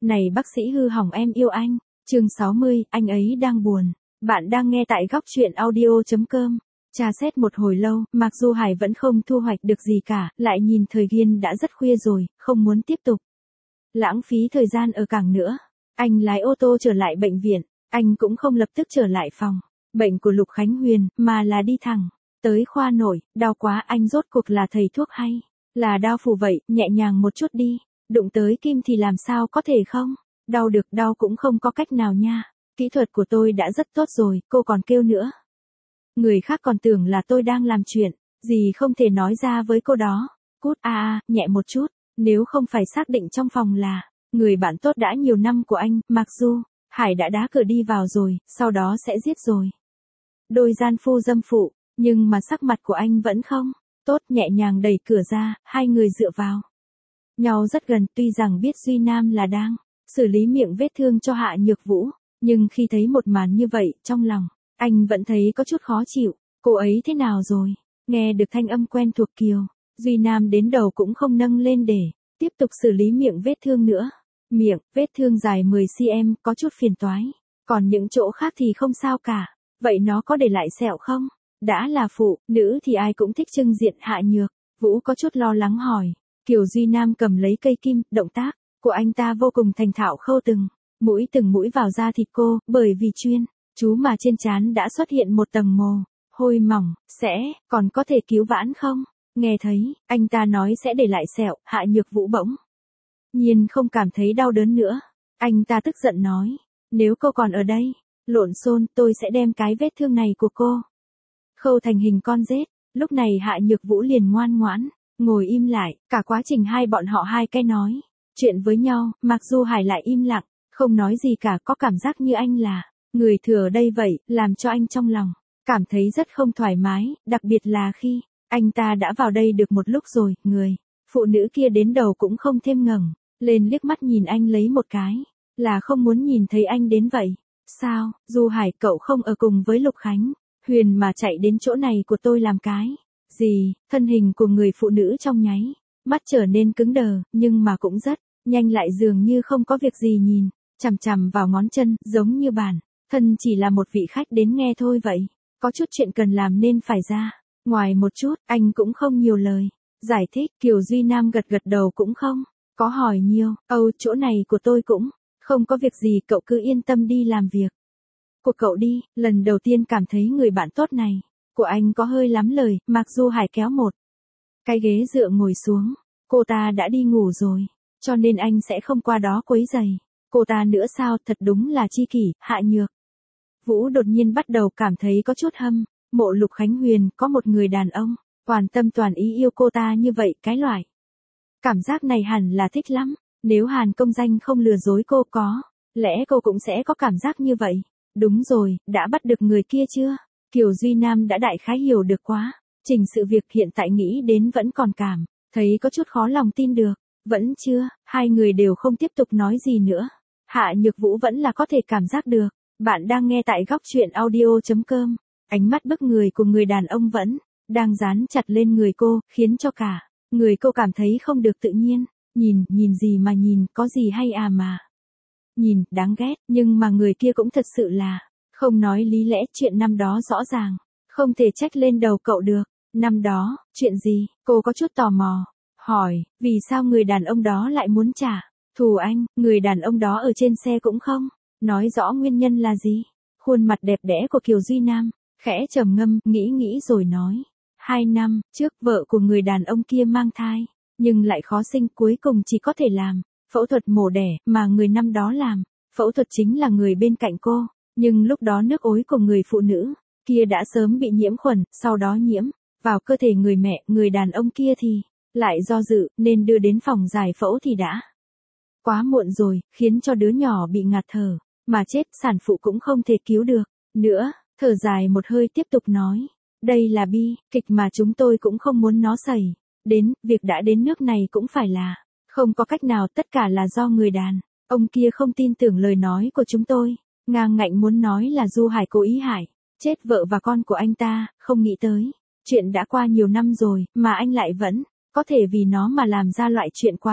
Này bác sĩ hư hỏng em yêu anh. Chương 60, anh ấy đang buồn. Bạn đang nghe tại góc truyện audio.com. Tra xét một hồi lâu, mặc dù Hải vẫn không thu hoạch được gì cả, lại nhìn thời gian đã rất khuya rồi, không muốn tiếp tục lãng phí thời gian ở cảng nữa. Anh lái ô tô trở lại bệnh viện, anh cũng không lập tức trở lại phòng bệnh của Lục Khánh Huyền, mà là đi thẳng tới khoa nội. Đau quá, anh rốt cuộc là thầy thuốc hay là đao phủ vậy, nhẹ nhàng một chút đi, đụng tới kim thì làm sao có thể không đau được, đau cũng không có cách nào nha. Kỹ thuật của tôi đã rất tốt rồi, cô còn kêu nữa. Người khác còn tưởng là tôi đang làm chuyện gì không thể nói ra với cô đó. Cút nhẹ một chút, nếu không phải xác định trong phòng là người bạn tốt đã nhiều năm của anh, mặc dù Hải đã đá cửa đi vào rồi, sau đó sẽ giết rồi đôi gian phu dâm phụ, nhưng mà sắc mặt của anh vẫn không tốt. Nhẹ nhàng đẩy cửa ra, hai người dựa vào nhau rất gần. Tuy rằng biết Duy Nam là đang xử lý miệng vết thương cho Hạ Nhược Vũ, nhưng khi thấy một màn như vậy, trong lòng anh vẫn thấy có chút khó chịu. Cô ấy thế nào rồi? Nghe được thanh âm quen thuộc Kiều Duy Nam đến đầu cũng không nâng lên để tiếp tục xử lý miệng vết thương nữa. Miệng vết thương dài 10 cm, có chút phiền toái, còn những chỗ khác thì không sao cả. Vậy nó có để lại sẹo không? Đã là phụ nữ thì ai cũng thích trưng diện. Hạ Nhược Vũ có chút lo lắng hỏi. Kiều Duy Nam cầm lấy cây kim, động tác của anh ta vô cùng thành thạo, khâu từng mũi vào da thịt cô, bởi vì chuyên chú mà trên trán đã xuất hiện một tầng mồ hôi mỏng. Còn có thể cứu vãn không? Nghe thấy anh ta nói sẽ để lại sẹo, Hạ Nhược Vũ bỗng nhiên không cảm thấy đau đớn nữa. Anh ta tức giận nói, nếu cô còn ở đây lộn xộn, tôi sẽ đem cái vết thương này của cô khâu thành hình con rết. Lúc này Hạ Nhược Vũ liền ngoan ngoãn ngồi im lại. Cả quá trình bọn họ hai cái nói chuyện với nhau, mặc dù Hải lại im lặng, không nói gì cả, có cảm giác như anh là người thừa ở đây vậy, làm cho anh trong lòng cảm thấy rất không thoải mái, đặc biệt là khi anh ta đã vào đây được một lúc rồi. Người phụ nữ kia đến đầu cũng không thêm ngẩng lên liếc mắt nhìn anh lấy một cái, là không muốn nhìn thấy anh đến vậy. Sao, Du Hải, cậu không ở cùng với Lục Khánh Huyền mà chạy đến chỗ này của tôi làm cái gì? Thân hình của người phụ nữ trong nháy mắt trở nên cứng đờ, nhưng mà cũng rất nhanh lại dường như không có việc gì, nhìn chằm chằm vào ngón chân, giống như bản thân chỉ là một vị khách đến nghe thôi vậy. Có chút chuyện cần làm nên phải ra ngoài một chút. Anh cũng không nhiều lời giải thích. Kiều Duy Nam gật gật đầu, cũng không có hỏi nhiều. Chỗ này của tôi cũng không có việc gì, cậu cứ yên tâm đi làm việc của cậu đi. Lần đầu tiên cảm thấy người bạn tốt này của anh có hơi lắm lời. Mặc dù Hải kéo một cái ghế dựa ngồi xuống. Cô ta đã đi ngủ rồi, cho nên anh sẽ không qua đó quấy rầy cô ta nữa sao? Thật đúng là chi kỷ. Hạ Nhược Vũ đột nhiên bắt đầu cảm thấy có chút hâm mộ Lục Khánh Huyền, có một người đàn ông toàn tâm toàn ý yêu cô ta như vậy. Cái loại cảm giác này hẳn là thích lắm. Nếu Hàn Công Danh không lừa dối cô, có lẽ cô cũng sẽ có cảm giác như vậy. Đúng rồi, đã bắt được người kia chưa? Kiều Duy Nam đã đại khái hiểu được quá trình sự việc, hiện tại nghĩ đến vẫn còn cảm thấy có chút khó lòng tin được. Vẫn chưa. Hai người đều không tiếp tục nói gì nữa. Hạ Nhược Vũ vẫn là có thể cảm giác được. Bạn đang nghe tại góc truyện audio.com. Ánh mắt bức người của người đàn ông vẫn đang dán chặt lên người cô, khiến cho cả người cô cảm thấy không được tự nhiên. Nhìn gì mà nhìn, có gì hay mà nhìn, đáng ghét. Nhưng mà người kia cũng thật sự là không nói lý lẽ. Chuyện năm đó rõ ràng không thể trách lên đầu cậu được. Năm đó, chuyện gì? Cô có chút tò mò hỏi. Vì sao người đàn ông đó lại muốn trả thù anh? Người đàn ông đó ở trên xe cũng không nói rõ nguyên nhân là gì. Khuôn mặt đẹp đẽ của Kiều Duy Nam khẽ trầm ngâm, nghĩ rồi nói. 2 năm trước, vợ của người đàn ông kia mang thai, nhưng lại khó sinh, cuối cùng chỉ có thể làm phẫu thuật mổ đẻ, mà người năm đó làm phẫu thuật chính là người bên cạnh cô. Nhưng lúc đó nước ối của người phụ nữ kia đã sớm bị nhiễm khuẩn, sau đó nhiễm vào cơ thể người mẹ. Người đàn ông kia thì lại do dự, nên đưa đến phòng giải phẫu thì đã quá muộn rồi, khiến cho đứa nhỏ bị ngạt thở mà chết. Sản phụ cũng không thể cứu được nữa. Thở dài một hơi tiếp tục nói. Đây là bi kịch mà chúng tôi cũng không muốn nó xảy đến. Việc đã đến nước này cũng phải là không có cách nào, tất cả là do người đàn ông kia không tin tưởng lời nói của chúng tôi. Ngang ngạnh muốn nói là Du Hải cố ý hại chết vợ và con của anh ta, không nghĩ tới chuyện đã qua nhiều năm rồi, mà anh lại vẫn có thể vì nó mà làm ra loại chuyện quá kích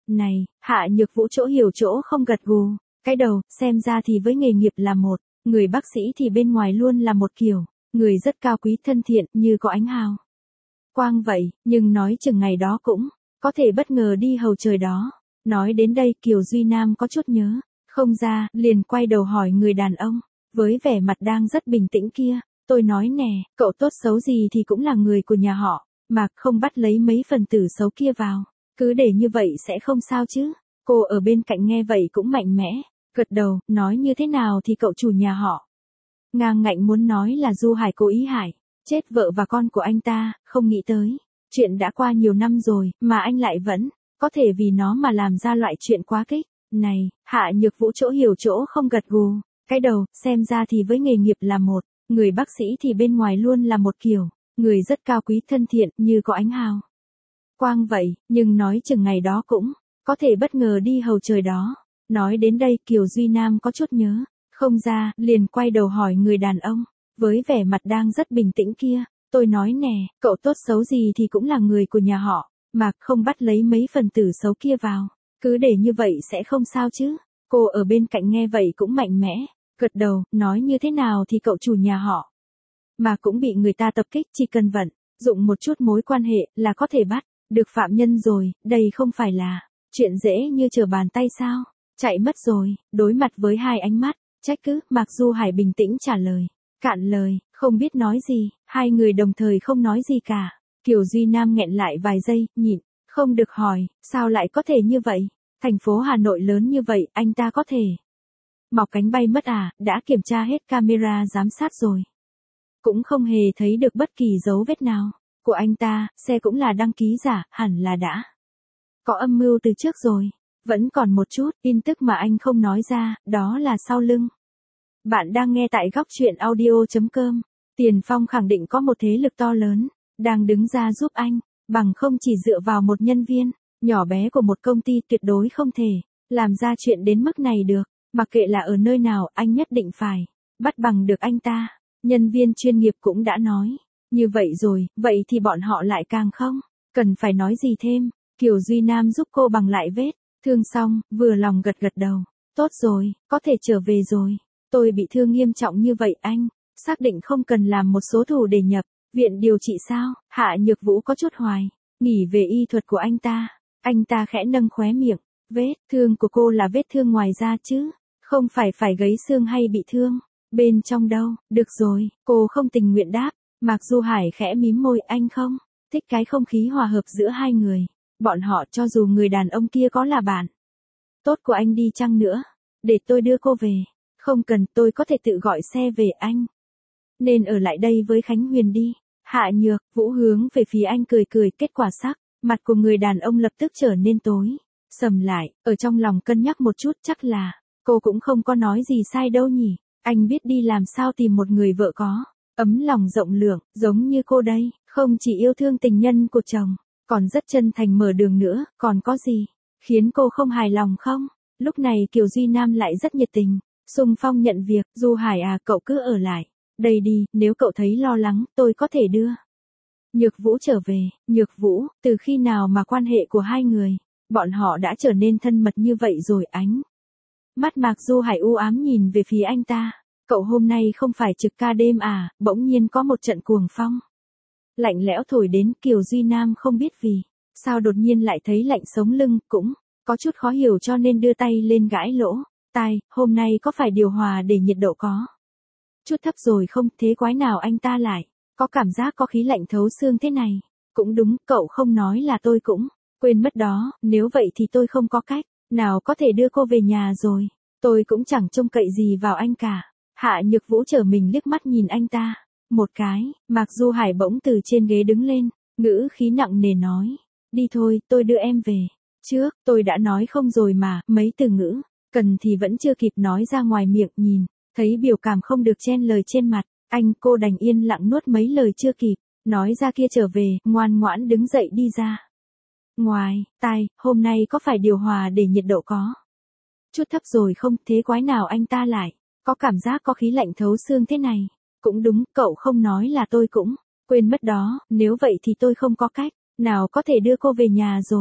Này, Hạ Nhược Vũ chỗ hiểu chỗ không gật gù, cái đầu, xem ra thì với nghề nghiệp là một, người bác sĩ thì bên ngoài luôn là một kiểu, người rất cao quý thân thiện như có ánh hào quang vậy, nhưng nói chừng ngày đó cũng có thể bất ngờ đi hầu trời đó. Nói đến đây Kiều Duy Nam có chút nhớ, không ra, liền quay đầu hỏi người đàn ông, với vẻ mặt đang rất bình tĩnh kia, tôi nói nè, cậu tốt xấu gì thì cũng là người của nhà họ, mà không bắt lấy mấy phần tử xấu kia vào, cứ để như vậy sẽ không sao chứ. Cô ở bên cạnh nghe vậy cũng mạnh mẽ, gật đầu, nói như thế nào thì cậu chủ nhà họ ngang ngạnh muốn nói là Du Hải cố ý hại chết vợ và con của anh ta, không nghĩ tới. Chuyện đã qua nhiều năm rồi, mà anh lại vẫn có thể vì nó mà làm ra loại chuyện quá kích. Này, Hạ Nhược Vũ chỗ hiểu chỗ không gật gù, cái đầu, xem ra thì với nghề nghiệp là một, người bác sĩ thì bên ngoài luôn là một kiểu, người rất cao quý thân thiện như có ánh hào quang vậy, nhưng nói chừng ngày đó cũng có thể bất ngờ đi hầu trời đó. Nói đến đây Kiều Duy Nam có chút nhớ, không ra, liền quay đầu hỏi người đàn ông, với vẻ mặt đang rất bình tĩnh kia, tôi nói nè, cậu tốt xấu gì thì cũng là người của nhà họ, mà không bắt lấy mấy phần tử xấu kia vào, cứ để như vậy sẽ không sao chứ. Cô ở bên cạnh nghe vậy cũng mạnh mẽ, gật đầu, nói như thế nào thì cậu chủ nhà họ mà cũng bị người ta tập kích, chỉ cần vận dụng một chút mối quan hệ là có thể bắt được phạm nhân rồi, đây không phải là chuyện dễ như trở bàn tay sao. Chạy mất rồi, đối mặt với hai ánh mắt trách cứ, Mạc Du Hải bình tĩnh trả lời, cạn lời, không biết nói gì, hai người đồng thời không nói gì cả. Kiều Duy Nam nghẹn lại vài giây, nhịn, không được hỏi, sao lại có thể như vậy? Thành phố Hà Nội lớn như vậy, anh ta có thể mọc cánh bay mất à? Đã kiểm tra hết camera giám sát rồi, cũng không hề thấy được bất kỳ dấu vết nào của anh ta, xe cũng là đăng ký giả, hẳn là đã có âm mưu từ trước rồi. Vẫn còn một chút tin tức mà anh không nói ra, đó là sau lưng. Bạn đang nghe tại góc chuyện audio.com. Tiền Phong khẳng định có một thế lực to lớn đang đứng ra giúp anh, bằng không chỉ dựa vào một nhân viên nhỏ bé của một công ty tuyệt đối không thể làm ra chuyện đến mức này được. Mặc kệ là ở nơi nào, anh nhất định phải bắt bằng được anh ta. Nhân viên chuyên nghiệp cũng đã nói như vậy rồi, vậy thì bọn họ lại càng không cần phải nói gì thêm. Kiều Duy Nam giúp cô bằng lại vết thương xong, vừa lòng gật gật đầu. Tốt rồi, có thể trở về rồi. Tôi bị thương nghiêm trọng như vậy anh xác định không cần làm một số thủ để nhập viện điều trị sao? Hạ Nhược Vũ có chút hoài nghỉ về y thuật của anh ta. Anh ta khẽ nâng khóe miệng. Vết thương của cô là vết thương ngoài da chứ, không phải gãy xương hay bị thương bên trong đâu. Được rồi, cô không tình nguyện đáp. Mạc Du Hải khẽ mím môi, anh không thích cái không khí hòa hợp giữa hai người. Bọn họ cho dù người đàn ông kia có là bạn tốt của anh đi chăng nữa, để tôi đưa cô về. Không cần, tôi có thể tự gọi xe về anh. Nên ở lại đây với Khánh Huyền đi. Hạ Nhược Vũ hướng về phía anh cười cười, kết quả sắc mặt của người đàn ông lập tức trở nên tối sầm lại, ở trong lòng cân nhắc một chút, chắc là cô cũng không có nói gì sai đâu nhỉ. Anh biết đi làm sao tìm một người vợ có ấm lòng rộng lượng giống như cô đây, không chỉ yêu thương tình nhân của chồng, còn rất chân thành mở đường nữa. Còn có gì khiến cô không hài lòng không? Lúc này Kiều Duy Nam lại rất nhiệt tình xung phong nhận việc. Du Hải à, cậu cứ ở lại đây đi, nếu cậu thấy lo lắng, tôi có thể đưa Nhược Vũ trở về. Nhược Vũ, từ khi nào mà quan hệ của hai người bọn họ đã trở nên thân mật như vậy rồi? Ánh mắt Mạc Du Hải u ám nhìn về phía anh ta. Cậu hôm nay không phải trực ca đêm à? Bỗng nhiên có một trận cuồng phong lạnh lẽo thổi đến. Kiều Duy Nam không biết vì sao đột nhiên lại thấy lạnh sống lưng, cũng có chút khó hiểu cho nên đưa tay lên gãi lỗ tai. Hôm nay có phải điều hòa để nhiệt độ có chút thấp rồi không? Thế quái nào anh ta lại có cảm giác có khí lạnh thấu xương thế này? Cũng đúng, cậu không nói là tôi cũng quên mất đó. Nếu vậy thì tôi không có cách nào có thể đưa cô về nhà rồi. Tôi cũng chẳng trông cậy gì vào anh cả. Hạ Nhược Vũ trở mình liếc mắt nhìn anh ta một cái. Mạc Du Hải bỗng từ trên ghế đứng lên, ngữ khí nặng nề nói, đi thôi, tôi đưa em về. Trước, tôi đã nói không rồi mà. Mấy từ ngữ cần thì vẫn chưa kịp nói ra ngoài miệng. Nhìn thấy biểu cảm không được chen lời trên mặt anh, cô đành yên lặng nuốt mấy lời chưa kịp nói ra kia trở về, ngoan ngoãn đứng dậy đi ra ngoài. Tai, hôm nay có phải điều hòa để nhiệt độ có chút thấp rồi không? Thế quái nào anh ta lại có cảm giác có khí lạnh thấu xương thế này? Cũng đúng, cậu không nói là tôi cũng quên mất đó. Nếu vậy thì tôi không có cách nào có thể đưa cô về nhà rồi.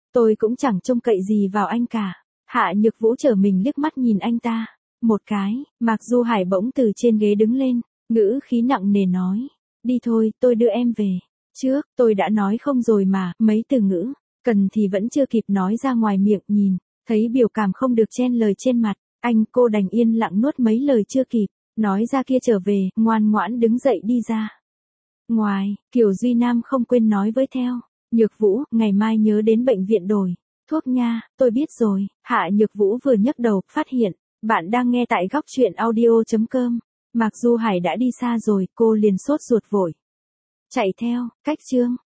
Tôi cũng chẳng trông cậy gì vào anh cả. Hạ Nhược Vũ trở mình liếc mắt nhìn anh ta. Một cái, Mạc Du Hải bỗng từ trên ghế đứng lên, ngữ khí nặng nề nói. Đi thôi, tôi đưa em về. Trước, tôi đã nói không rồi mà, mấy từ ngữ, cần thì vẫn chưa kịp nói ra ngoài miệng nhìn, thấy biểu cảm không được chen lời trên mặt, cô đành yên lặng nuốt mấy lời chưa kịp, nói ra kia trở về, ngoan ngoãn đứng dậy đi ra. Ngoài, Kiều Duy Nam không quên nói với theo, Nhược Vũ, ngày mai nhớ đến bệnh viện đổi thuốc nha, tôi biết rồi. Hạ Nhược Vũ vừa nhấc đầu, phát hiện, bạn đang nghe tại góc truyện audio.com. Mặc dù Hải đã đi xa rồi, cô liền sốt ruột vội chạy theo, cách chương